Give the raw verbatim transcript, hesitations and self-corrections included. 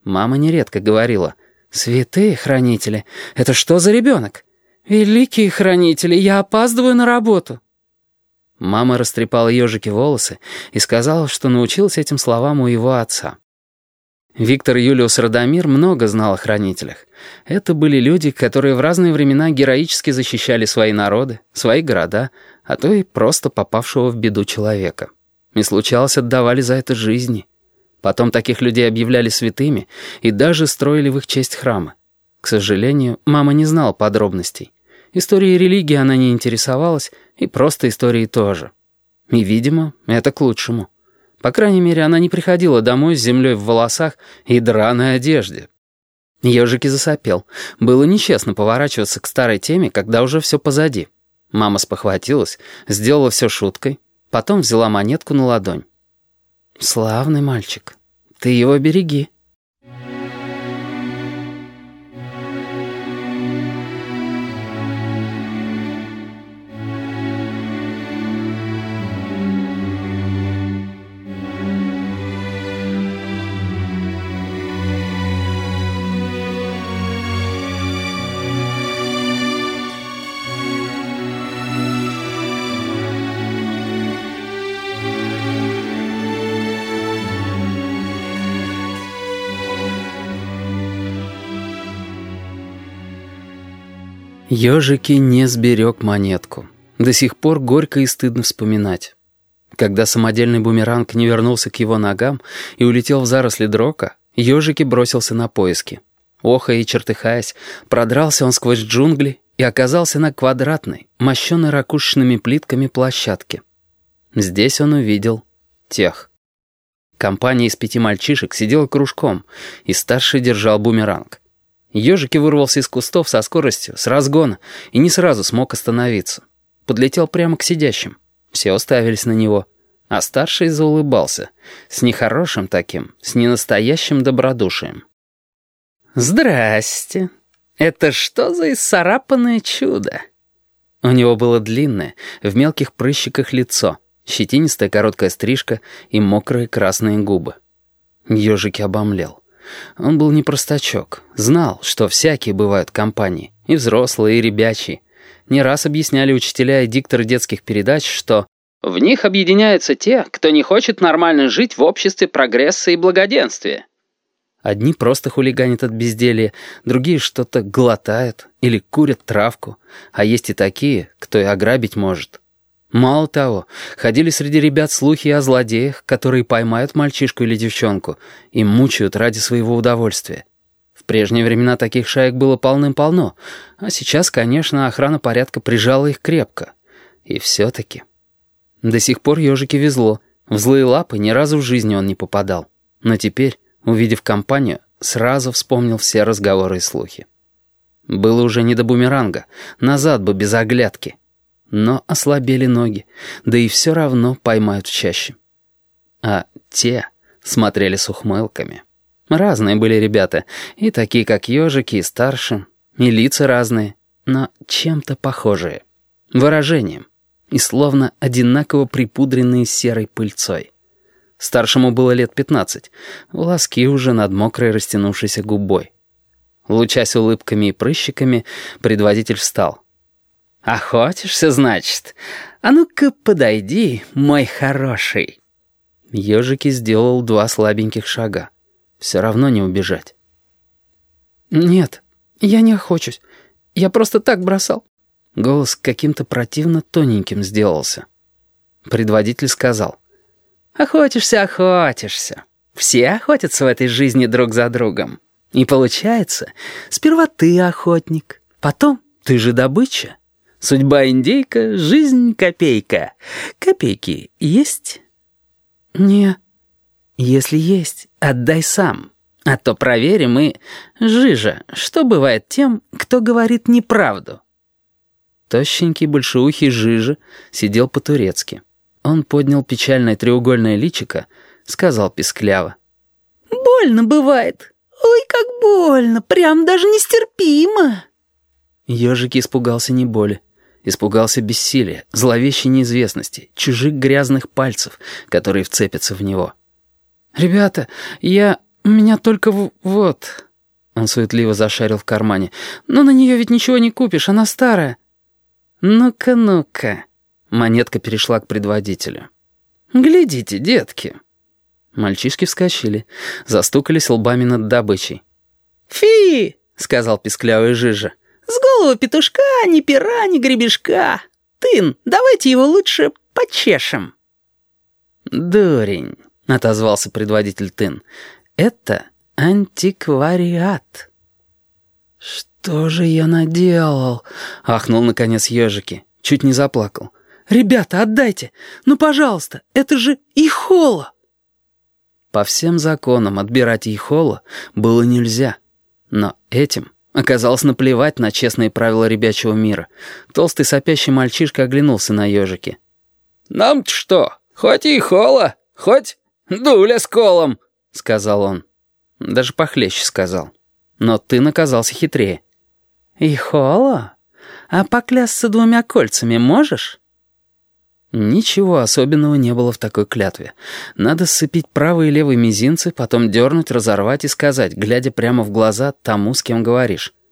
Мама нередко говорила: «Святые хранители, это что за ребенок? Великие хранители, я опаздываю на работу». Мама растрепала ежики волосы и сказала, что научилась этим словам у его отца. Виктор Юлиус Радомир много знал о хранителях. Это были люди, которые в разные времена героически защищали свои народы, свои города, а то и просто попавшего в беду человека. И случалось, отдавали за это жизни. Потом таких людей объявляли святыми и даже строили в их честь храмы. К сожалению, мама не знала подробностей. Историей религии она не интересовалась, и просто историей тоже. И, видимо, это к лучшему. По крайней мере, она не приходила домой с землей в волосах и драной одежде. Ежики засопел. Было нечестно поворачиваться к старой теме, когда уже все позади. Мама спохватилась, сделала все шуткой, потом взяла монетку на ладонь. «Славный мальчик, ты его береги». Ежики не сберег монетку. До сих пор горько и стыдно вспоминать. Когда самодельный бумеранг не вернулся к его ногам и улетел в заросли дрока, Ежики бросился на поиски. Охая и чертыхаясь, продрался он сквозь джунгли и оказался на квадратной, мощенной ракушечными плитками площадке. Здесь он увидел тех. Компания из пяти мальчишек сидела кружком, и старший держал бумеранг. Ежики вырвался из кустов со скоростью, с разгона, и не сразу смог остановиться. Подлетел прямо к сидящим. Все уставились на него. А старший заулыбался. С нехорошим таким, с ненастоящим добродушием. «Здрасте. Это что за исцарапанное чудо?» У него было длинное, в мелких прыщиках лицо, щетинистая короткая стрижка и мокрые красные губы. Ежики обомлел. Он был не простачок, знал, что всякие бывают компании, и взрослые, и ребячие. Не раз объясняли учителя и дикторы детских передач, что в них объединяются те, кто не хочет нормально жить в обществе прогресса и благоденствия. Одни просто хулиганят от безделья, другие что-то глотают или курят травку, а есть и такие, кто и ограбить может. Мало того, ходили среди ребят слухи о злодеях, которые поймают мальчишку или девчонку и мучают ради своего удовольствия. В прежние времена таких шаек было полным-полно, а сейчас, конечно, охрана порядка прижала их крепко. И все-таки. До сих пор ежике везло. В злые лапы ни разу в жизни он не попадал. Но теперь, увидев компанию, сразу вспомнил все разговоры и слухи. Было уже не до бумеранга, назад бы без оглядки. Но ослабели ноги, да и все равно поймают в чаще. А те смотрели с ухмылками. Разные были ребята, и такие, как ежики, и старше, и лица разные, но чем-то похожие, выражением, и словно одинаково припудренные серой пыльцой. Старшему было лет пятнадцать, волоски уже над мокрой растянувшейся губой. Лучась улыбками и прыщиками, предводитель встал. «Охотишься, значит? А ну-ка подойди, мой хороший». Ежики сделал два слабеньких шага. Все равно не убежать. «Нет, я не охочусь. Я просто так бросал». Голос каким-то противно тоненьким сделался. Предводитель сказал. «Охотишься, охотишься. Все охотятся в этой жизни друг за другом. И получается, сперва ты охотник, потом ты же добыча. Судьба индейка, жизнь копейка. Копейки есть?» «Не. Если есть, отдай сам. А то проверим и... Жижа, что бывает тем, кто говорит неправду?» Тощенький большеухий Жижа сидел по-турецки. Он поднял печальное треугольное личико, сказал пискляво. «Больно бывает. Ой, как больно, прям даже нестерпимо». Ежик испугался не боли. Испугался бессилия, зловещей неизвестности, чужих грязных пальцев, которые вцепятся в него. «Ребята, я... у меня только в... вот...» Он суетливо зашарил в кармане. «Но на нее ведь ничего не купишь, она старая». «Ну-ка, ну-ка». Монетка перешла к предводителю. «Глядите, детки». Мальчишки вскочили, застукались лбами над добычей. «Фи!» — сказал писклявый Жижа. «С головы петушка ни пера, ни гребешка. Тын, давайте его лучше почешем». «Дурень», — отозвался предводитель Тын. «Это антиквариат». «Что же я наделал?» — ахнул наконец ежики. Чуть не заплакал. «Ребята, отдайте! Ну, пожалуйста, это же Ихола!» По всем законам отбирать Ихола было нельзя. Но этим оказалось наплевать на честные правила ребячего мира. Толстый сопящий мальчишка оглянулся на ежики. «Нам-то что, хоть Ихола, хоть дуля с колом!» — сказал он. Даже похлеще сказал. Но ты оказался хитрее. «Ихола? А поклясться двумя кольцами можешь?» Ничего особенного не было в такой клятве. Надо сцепить правый и левый мизинцы, потом дернуть, разорвать и сказать, глядя прямо в глаза тому, с кем говоришь.